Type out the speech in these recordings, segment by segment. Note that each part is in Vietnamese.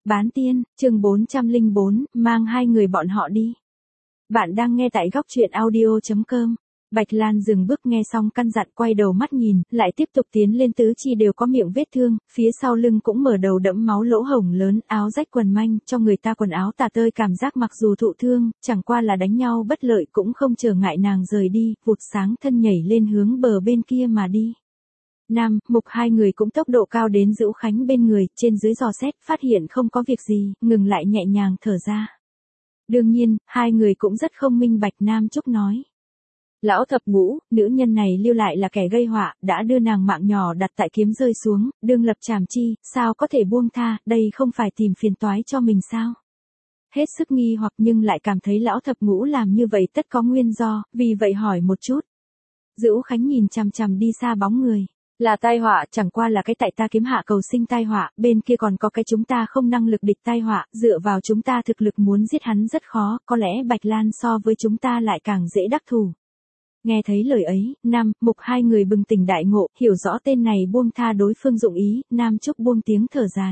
Bán tiên, chương 404, mang hai người bọn họ đi. Bạn đang nghe tại góc truyện audio.com. Bạch Lan dừng bước nghe xong căn dặn quay đầu mắt nhìn, lại tiếp tục tiến lên tứ chi đều có miệng vết thương, phía sau lưng cũng mở đầu đẫm máu lỗ hổng lớn, áo rách quần manh, cho người ta quần áo tả tơi cảm giác mặc dù thụ thương, chẳng qua là đánh nhau bất lợi cũng không trở ngại nàng rời đi, vụt sáng thân nhảy lên hướng bờ bên kia mà đi. Nam, Mục hai người cũng tốc độ cao đến Dữu Khánh bên người, trên dưới dò xét, phát hiện không có việc gì, ngừng lại nhẹ nhàng thở ra. Đương nhiên, hai người cũng rất không minh bạch. Nam Trúc nói. Lão thập ngũ, nữ nhân này lưu lại là kẻ gây họa, đã đưa nàng mạng nhỏ đặt tại kiếm rơi xuống, đương lập trảm chi, sao có thể buông tha, đây không phải tìm phiền toái cho mình sao? Hết sức nghi hoặc nhưng lại cảm thấy lão thập ngũ làm như vậy tất có nguyên do, vì vậy hỏi một chút. Dữu Khánh nhìn chằm chằm đi xa bóng người. Là tai họa, chẳng qua là cái tại ta kiếm hạ cầu sinh tai họa, bên kia còn có cái chúng ta không năng lực địch tai họa, dựa vào chúng ta thực lực muốn giết hắn rất khó, có lẽ Bạch Lan so với chúng ta lại càng dễ đắc thủ. Nghe thấy lời ấy, Nam, Mục hai người bừng tỉnh đại ngộ, hiểu rõ tên này buông tha đối phương dụng ý, Nam Trúc buông tiếng thở dài.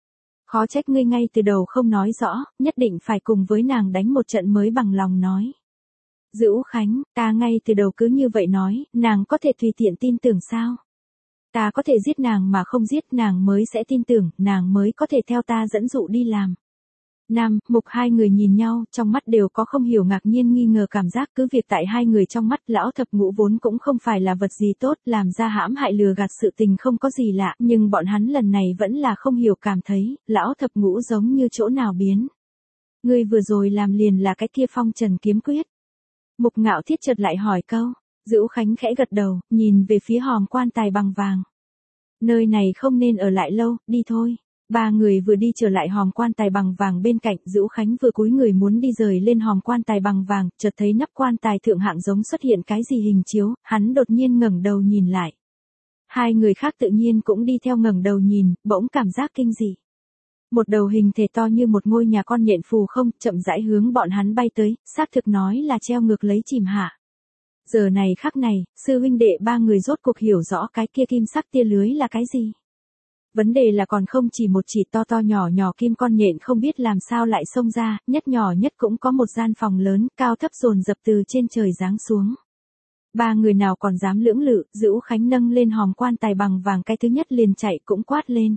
Khó trách ngươi ngay từ đầu không nói rõ, nhất định phải cùng với nàng đánh một trận mới bằng lòng nói. Dữu Khánh, ta ngay từ đầu cứ như vậy nói, nàng có thể tùy tiện tin tưởng sao? Ta có thể giết nàng mà không giết nàng mới sẽ tin tưởng, nàng mới có thể theo ta dẫn dụ đi làm. Nam, Mục hai người nhìn nhau, trong mắt đều có không hiểu ngạc nhiên nghi ngờ cảm giác, cứ việc tại hai người trong mắt lão thập ngũ vốn cũng không phải là vật gì tốt, làm ra hãm hại lừa gạt sự tình không có gì lạ, nhưng bọn hắn lần này vẫn là không hiểu cảm thấy, lão thập ngũ giống như chỗ nào biến. Ngươi vừa rồi làm liền là cái kia phong trần kiếm quyết. Mục Ngạo Thiết chợt lại hỏi câu. Dữu Khánh khẽ gật đầu, nhìn về phía hòm quan tài bằng vàng. Nơi này không nên ở lại lâu, đi thôi. Ba người vừa đi trở lại hòm quan tài bằng vàng bên cạnh, Dữu Khánh vừa cúi người muốn đi rời lên hòm quan tài bằng vàng, chợt thấy nắp quan tài thượng hạng giống xuất hiện cái gì hình chiếu, hắn đột nhiên ngẩng đầu nhìn lại. Hai người khác tự nhiên cũng đi theo ngẩng đầu nhìn, bỗng cảm giác kinh dị. Một đầu hình thể to như một ngôi nhà con nhện phù không, chậm rãi hướng bọn hắn bay tới, xác thực nói là treo ngược lấy chìm hạ. Giờ này khắc này, sư huynh đệ ba người rốt cuộc hiểu rõ cái kia kim sắc tia lưới là cái gì. Vấn đề là còn không chỉ một chỉ to to nhỏ nhỏ kim con nhện không biết làm sao lại xông ra, nhất nhỏ nhất cũng có một gian phòng lớn, cao thấp dồn dập từ trên trời giáng xuống. Ba người nào còn dám lưỡng lự, Dữu Khánh nâng lên hòm quan tài bằng vàng cái thứ nhất liền chạy cũng quát lên.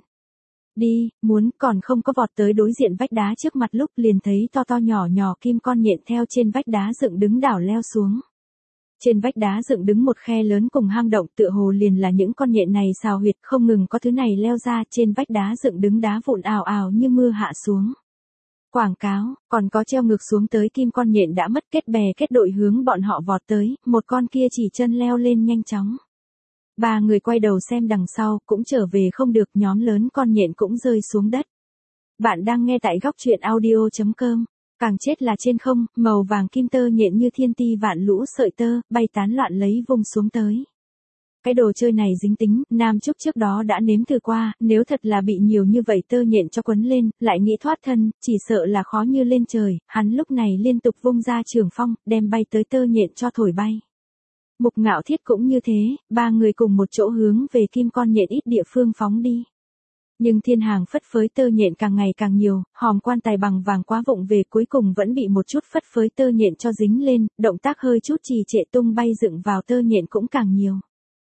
Đi, muốn, còn không có vọt tới đối diện vách đá trước mặt lúc liền thấy to to nhỏ nhỏ kim con nhện theo trên vách đá dựng đứng đảo leo xuống. Trên vách đá dựng đứng một khe lớn cùng hang động, tựa hồ liền là những con nhện này xào huyệt, không ngừng có thứ này leo ra, trên vách đá dựng đứng đá vụn ào ào như mưa hạ xuống. Quảng cáo, còn có treo ngược xuống tới kim con nhện đã mất kết bè kết đội hướng bọn họ vọt tới, một con kia chỉ chân leo lên nhanh chóng. Ba người quay đầu xem đằng sau, cũng trở về không được, nhóm lớn con nhện cũng rơi xuống đất. Bạn đang nghe tại góc truyện audio.com. Càng chết là trên không, màu vàng kim tơ nhện như thiên ti vạn lũ sợi tơ, bay tán loạn lấy vung xuống tới. Cái đồ chơi này dính tính, Nam Trúc trước đó đã nếm thử qua, nếu thật là bị nhiều như vậy tơ nhện cho quấn lên, lại nghĩ thoát thân, chỉ sợ là khó như lên trời, hắn lúc này liên tục vung ra trường phong, đem bay tới tơ nhện cho thổi bay. Mục Ngạo Thiết cũng như thế, ba người cùng một chỗ hướng về kim con nhện ít địa phương phóng đi. Nhưng thiên hàng phất phới tơ nhện càng ngày càng nhiều, hòm quan tài bằng vàng quá vụng về cuối cùng vẫn bị một chút phất phới tơ nhện cho dính lên, động tác hơi chút trì trệ tung bay dựng vào tơ nhện cũng càng nhiều.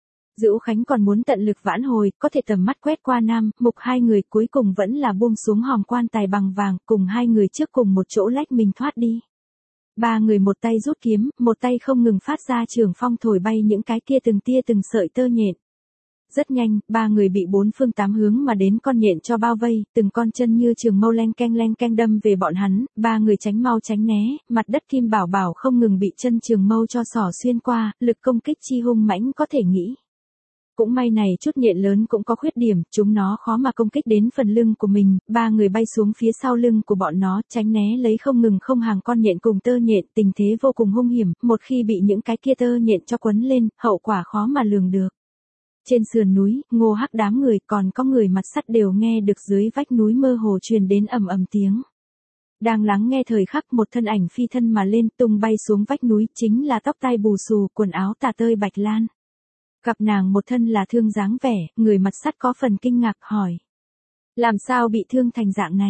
Dữu Khánh còn muốn tận lực vãn hồi, có thể tầm mắt quét qua Nam, Mục hai người cuối cùng vẫn là buông xuống hòm quan tài bằng vàng, cùng hai người trước cùng một chỗ lách mình thoát đi. Ba người một tay rút kiếm, một tay không ngừng phát ra trường phong thổi bay những cái kia từng tia từng sợi tơ nhện. Rất nhanh, ba người bị bốn phương tám hướng mà đến con nhện cho bao vây, từng con chân như trường mâu len keng đâm về bọn hắn, ba người tránh mau tránh né, mặt đất kim bảo bảo không ngừng bị chân trường mâu cho xỏ xuyên qua, lực công kích chi hung mãnh có thể nghĩ. Cũng may này chút nhện lớn cũng có khuyết điểm, chúng nó khó mà công kích đến phần lưng của mình, ba người bay xuống phía sau lưng của bọn nó, tránh né lấy không ngừng không hàng con nhện cùng tơ nhện, tình thế vô cùng hung hiểm, một khi bị những cái kia tơ nhện cho quấn lên, hậu quả khó mà lường được. Trên sườn núi, Ngô Hắc đám người còn có người mặt sắt đều nghe được dưới vách núi mơ hồ truyền đến ầm ầm tiếng. Đang lắng nghe thời khắc một thân ảnh phi thân mà lên tung bay xuống vách núi chính là tóc tai bù xù, quần áo tả tơi Bạch Lan. Gặp nàng một thân là thương dáng vẻ, người mặt sắt có phần kinh ngạc hỏi. Làm sao bị thương thành dạng này?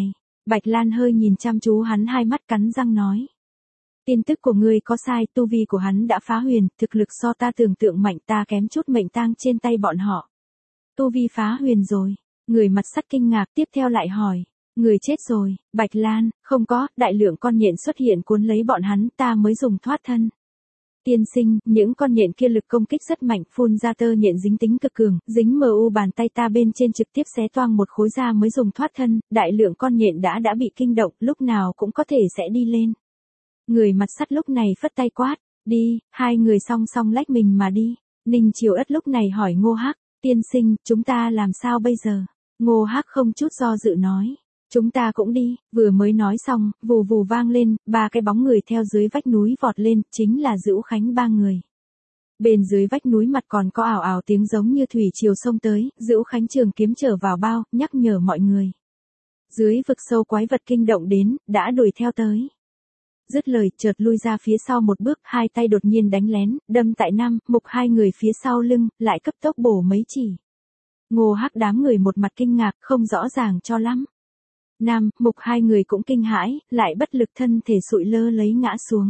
Bạch Lan hơi nhìn chăm chú hắn hai mắt cắn răng nói. Tin tức của ngươi có sai, tu vi của hắn đã phá huyền, thực lực so ta tưởng tượng mạnh, ta kém chút mệnh tang trên tay bọn họ. Tu vi phá huyền rồi, người mặt sắt kinh ngạc tiếp theo lại hỏi. Người chết rồi, Bạch Lan, không có, đại lượng con nhện xuất hiện cuốn lấy bọn hắn, ta mới dùng thoát thân. Tiên sinh, những con nhện kia lực công kích rất mạnh, phun ra tơ nhện dính tính cực cường, dính mu bàn tay ta bên trên trực tiếp xé toang một khối da mới dùng thoát thân, đại lượng con nhện đã bị kinh động, lúc nào cũng có thể sẽ đi lên. Người mặt sắt lúc này phất tay quát, đi, hai người song song lách mình mà đi. Ninh Chiêu Ất lúc này hỏi Ngô Hắc, tiên sinh, chúng ta làm sao bây giờ? Ngô Hắc không chút do dự nói. Chúng ta cũng đi, vừa mới nói xong, vù vù vang lên, ba cái bóng người theo dưới vách núi vọt lên, chính là Dữu Khánh ba người. Bên dưới vách núi mặt còn có ảo ảo tiếng giống như thủy triều sông tới, Dữu Khánh trường kiếm trở vào bao, nhắc nhở mọi người. Dưới vực sâu quái vật kinh động đến, đã đuổi theo tới. Dứt lời, chợt lui ra phía sau một bước, hai tay đột nhiên đánh lén, đâm tại Nam, Mục hai người phía sau lưng, lại cấp tốc bổ mấy chỉ. Ngô Hắc đám người một mặt kinh ngạc, không rõ ràng cho lắm. Nam, Mục hai người cũng kinh hãi, lại bất lực thân thể sụi lơ lấy ngã xuống.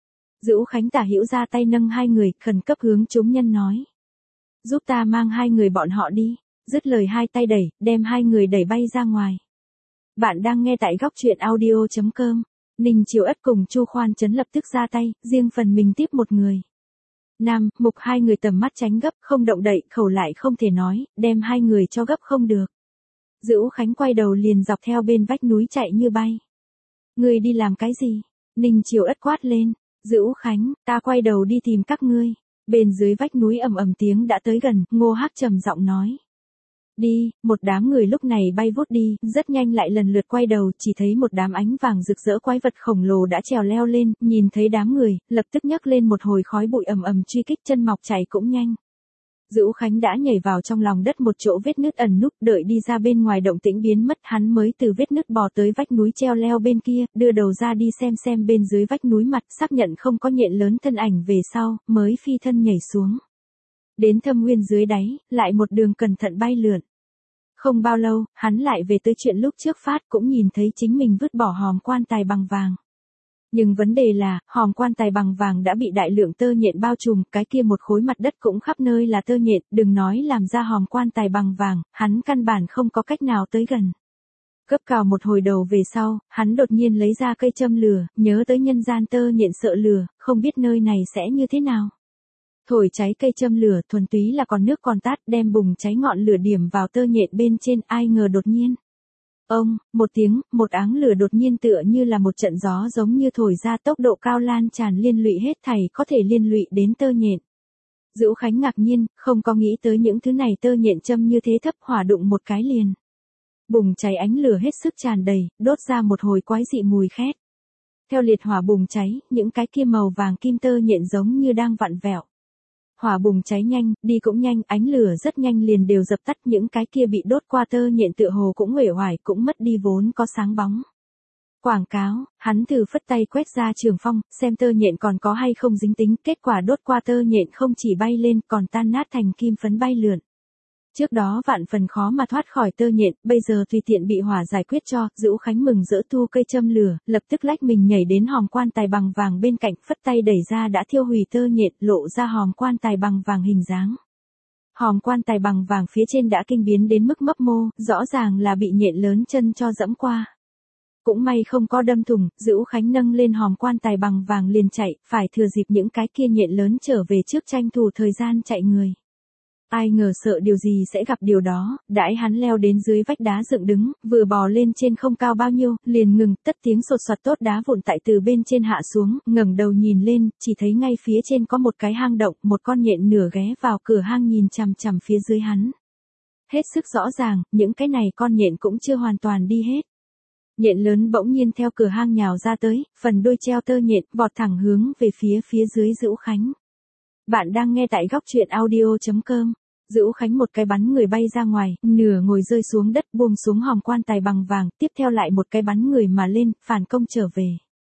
Dữu Khánh tả hữu ra tay nâng hai người, khẩn cấp hướng chúng nhân nói. Giúp ta mang hai người bọn họ đi. Dứt lời hai tay đẩy, đem hai người đẩy bay ra ngoài. Bạn đang nghe tại góc truyện audio.com. Ninh Chiêu Ất cùng Chu Khoan Chấn lập tức ra tay, riêng phần mình tiếp một người. Nam, Mục hai người tầm mắt tránh gấp, không động đậy, khẩu lại không thể nói, đem hai người cho gấp không được. Dữu Khánh quay đầu liền dọc theo bên vách núi chạy như bay. Ngươi đi làm cái gì? Ninh Chiêu Ất quát lên. Dữu Khánh, ta quay đầu đi tìm các ngươi. Bên dưới vách núi ầm ầm tiếng đã tới gần, Ngô Hắc trầm giọng nói. Đi, một đám người lúc này bay vút đi, rất nhanh lại lần lượt quay đầu, chỉ thấy một đám ánh vàng rực rỡ quái vật khổng lồ đã trèo leo lên, nhìn thấy đám người, lập tức nhấc lên một hồi khói bụi ầm ầm truy kích, chân mọc chạy cũng nhanh. Dữu Khánh đã nhảy vào trong lòng đất một chỗ vết nứt ẩn núp, đợi đi ra bên ngoài động tĩnh biến mất, hắn mới từ vết nứt bò tới vách núi treo leo bên kia, đưa đầu ra đi xem bên dưới vách núi mặt, xác nhận không có nhện lớn thân ảnh về sau, mới phi thân nhảy xuống. Đến thâm nguyên dưới đáy, lại một đường cẩn thận bay lượn. Không bao lâu, hắn lại về tới chuyện lúc trước phát, cũng nhìn thấy chính mình vứt bỏ hòm quan tài bằng vàng. Nhưng vấn đề là, hòm quan tài bằng vàng đã bị đại lượng tơ nhện bao trùm, cái kia một khối mặt đất cũng khắp nơi là tơ nhện, đừng nói làm ra hòm quan tài bằng vàng, hắn căn bản không có cách nào tới gần. Cấp cào một hồi đầu về sau, hắn đột nhiên lấy ra cây châm lửa, nhớ tới nhân gian tơ nhện sợ lửa, không biết nơi này sẽ như thế nào. Thổi cháy cây châm lửa, thuần túy là còn nước còn tát, đem bùng cháy ngọn lửa điểm vào tơ nhện bên trên, ai ngờ đột nhiên. Ông, một tiếng, một áng lửa đột nhiên tựa như là một trận gió giống như thổi ra, tốc độ cao lan tràn liên lụy hết thảy, có thể liên lụy đến tơ nhện. Dữu Khánh ngạc nhiên, không có nghĩ tới những thứ này, tơ nhện châm như thế thấp, hỏa đụng một cái liền. Bùng cháy, ánh lửa hết sức tràn đầy, đốt ra một hồi quái dị mùi khét. Theo liệt hỏa bùng cháy, những cái kia màu vàng kim tơ nhện giống như đang vặn vẹo. Hỏa bùng cháy nhanh, đi cũng nhanh, ánh lửa rất nhanh liền đều dập tắt, những cái kia bị đốt qua tơ nhện tựa hồ cũng uể oải, cũng mất đi vốn có sáng bóng. Quảng cáo, hắn thử phất tay quét ra trường phong, xem tơ nhện còn có hay không dính tính, kết quả đốt qua tơ nhện không chỉ bay lên, còn tan nát thành kim phấn bay lượn. Trước đó vạn phần khó mà thoát khỏi tơ nhện, bây giờ tùy tiện bị hỏa giải quyết cho, Dữu Khánh mừng rỡ thu cây châm lửa, lập tức lách mình nhảy đến hòm quan tài bằng vàng bên cạnh, phất tay đẩy ra đã thiêu hủy tơ nhện, lộ ra hòm quan tài bằng vàng hình dáng. Hòm quan tài bằng vàng phía trên đã kinh biến đến mức mấp mô, rõ ràng là bị nhện lớn chân cho dẫm qua. Cũng may không có đâm thủng, Dữu Khánh nâng lên hòm quan tài bằng vàng liền chạy, phải thừa dịp những cái kia nhện lớn trở về trước tranh thủ thời gian chạy người. Ai ngờ sợ điều gì sẽ gặp điều đó, đãi hắn leo đến dưới vách đá dựng đứng, vừa bò lên trên không cao bao nhiêu, liền ngừng, tất tiếng sột soạt tốt đá vụn tại từ bên trên hạ xuống, ngẩng đầu nhìn lên, chỉ thấy ngay phía trên có một cái hang động, một con nhện nửa ghé vào cửa hang nhìn chằm chằm phía dưới hắn. Hết sức rõ ràng, những cái này con nhện cũng chưa hoàn toàn đi hết. Nhện lớn bỗng nhiên theo cửa hang nhào ra tới, phần đuôi treo tơ nhện, vọt thẳng hướng về phía dưới Dữu Khánh. Bạn đang nghe tại góc truyện audio.com. Dữu Khánh một cái bắn người bay ra ngoài, nửa ngồi rơi xuống đất, buông xuống hòm quan tài bằng vàng, tiếp theo lại một cái bắn người mà lên, phản công trở về.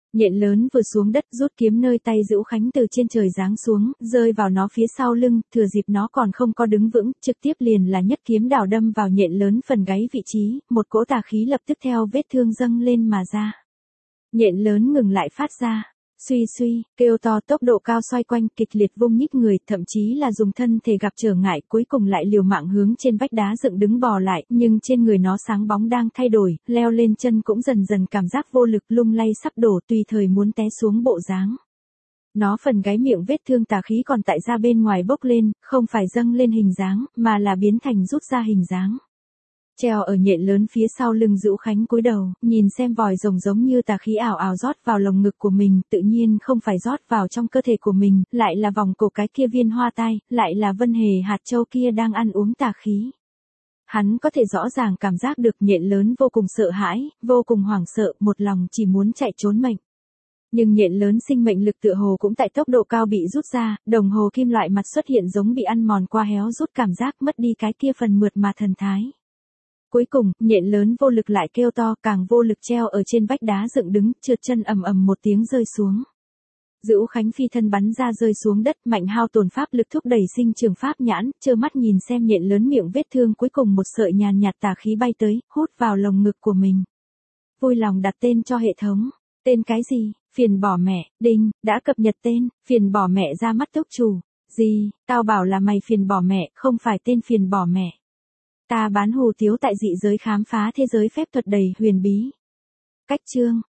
Nhện lớn vừa xuống đất rút kiếm nơi tay Dữu Khánh từ trên trời giáng xuống, rơi vào nó phía sau lưng, thừa dịp nó còn không có đứng vững, trực tiếp liền là nhất kiếm đào đâm vào nhện lớn phần gáy vị trí, một cỗ tà khí lập tức theo vết thương dâng lên mà ra. Nhện lớn ngừng lại phát ra. Suy suy, kêu to tốc độ cao xoay quanh kịch liệt vung nhích người, thậm chí là dùng thân thể gặp trở ngại cuối cùng lại liều mạng hướng trên vách đá dựng đứng bò lại, nhưng trên người nó sáng bóng đang thay đổi, leo lên chân cũng dần dần cảm giác vô lực lung lay sắp đổ tùy thời muốn té xuống bộ dáng. Nó phần gáy miệng vết thương tà khí còn tại ra bên ngoài bốc lên, không phải dâng lên hình dáng, mà là biến thành rút ra hình dáng. Treo ở nhện lớn phía sau lưng Dữu Khánh cúi đầu, nhìn xem vòi rồng giống như tà khí ảo ảo rót vào lồng ngực của mình, tự nhiên không phải rót vào trong cơ thể của mình, lại là vòng cổ cái kia viên hoa tai, lại là Vân Hề hạt châu kia đang ăn uống tà khí. Hắn có thể rõ ràng cảm giác được nhện lớn vô cùng sợ hãi, vô cùng hoảng sợ, một lòng chỉ muốn chạy trốn mệnh. Nhưng nhện lớn sinh mệnh lực tựa hồ cũng tại tốc độ cao bị rút ra, đồng hồ kim loại mặt xuất hiện giống bị ăn mòn qua héo rút cảm giác mất đi cái kia phần mượt mà thần thái. Cuối cùng, nhện lớn vô lực lại kêu to, càng vô lực treo ở trên vách đá dựng đứng, trượt chân ầm ầm một tiếng rơi xuống. Dữu Khánh phi thân bắn ra rơi xuống đất, mạnh hao tổn pháp lực thúc đẩy sinh trường pháp nhãn, trơ mắt nhìn xem nhện lớn miệng vết thương cuối cùng một sợi nhàn nhạt tà khí bay tới, hút vào lồng ngực của mình. Vui lòng đặt tên cho hệ thống. Tên cái gì? Phiền bỏ mẹ, đinh, đã cập nhật tên, phiền bỏ mẹ ra mắt túc chủ. Gì, tao bảo là mày phiền bỏ mẹ, không phải tên phiền bỏ mẹ. Ta bán hủ tiếu tại dị giới khám phá thế giới phép thuật đầy huyền bí. Cách chương